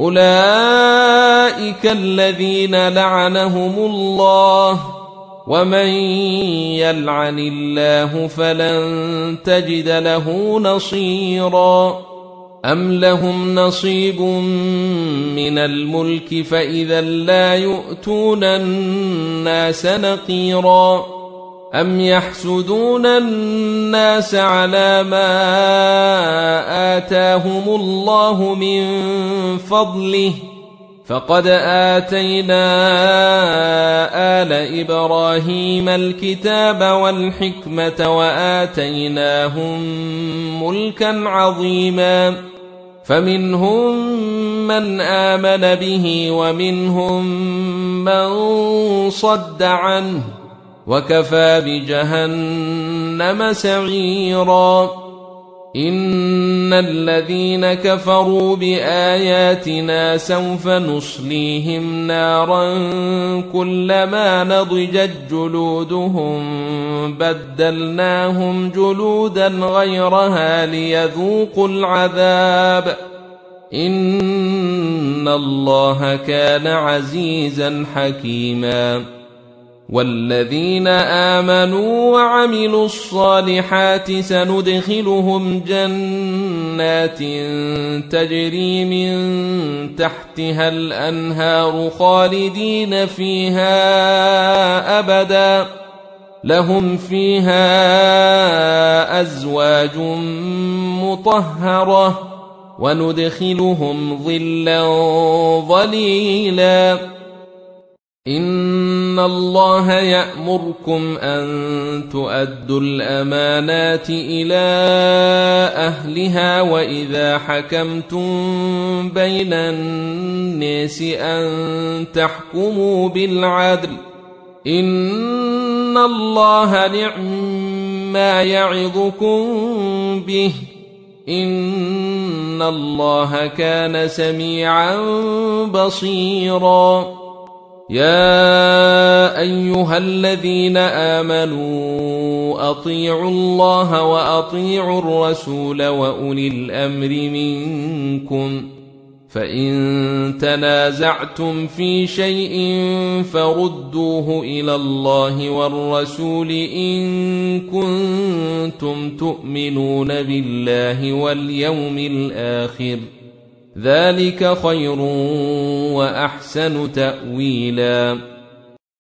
أولئك الذين لعنهم الله، ومن يلعن الله فلن تجد له نصيرا. أم لهم نصيب من الملك فإذا لا يؤتون الناس نقيرا. أم يحسدون الناس على ما آتاهم الله من فضله، فقد آتينا آل إبراهيم الكتاب والحكمة وآتيناهم ملكا عظيما، فمنهم من آمن به ومنهم من صد عنه، وكفى بجهنم سعيرا. إن الذين كفروا بآياتنا سوف نصليهم نارا كلما نضجت جلودهم بدلناهم جلودا غيرها ليذوقوا العذاب، إن الله كان عزيزا حكيما. والذين آمنوا وعملوا الصالحات سندخلهم جنات تجري من تحتها الأنهار خالدين فيها أبدا، لهم فيها أزواج مطهرة، وندخلهم ظلا ظليلا. إن الله يأمركم أن تؤدوا الأمانات إلى أهلها وإذا حكمتم بين الناس أن تحكموا بالعدل، إن الله نعم يعظكم به، إن الله كان سميعا بصيرا. يا أيها الذين آمنوا أطيعوا الله وأطيعوا الرسول وأولي الأمر منكم، فإن تنازعتم في شيء فردوه إلى الله والرسول إن كنتم تؤمنون بالله واليوم الآخر، ذلك خير وأحسن تأويلا.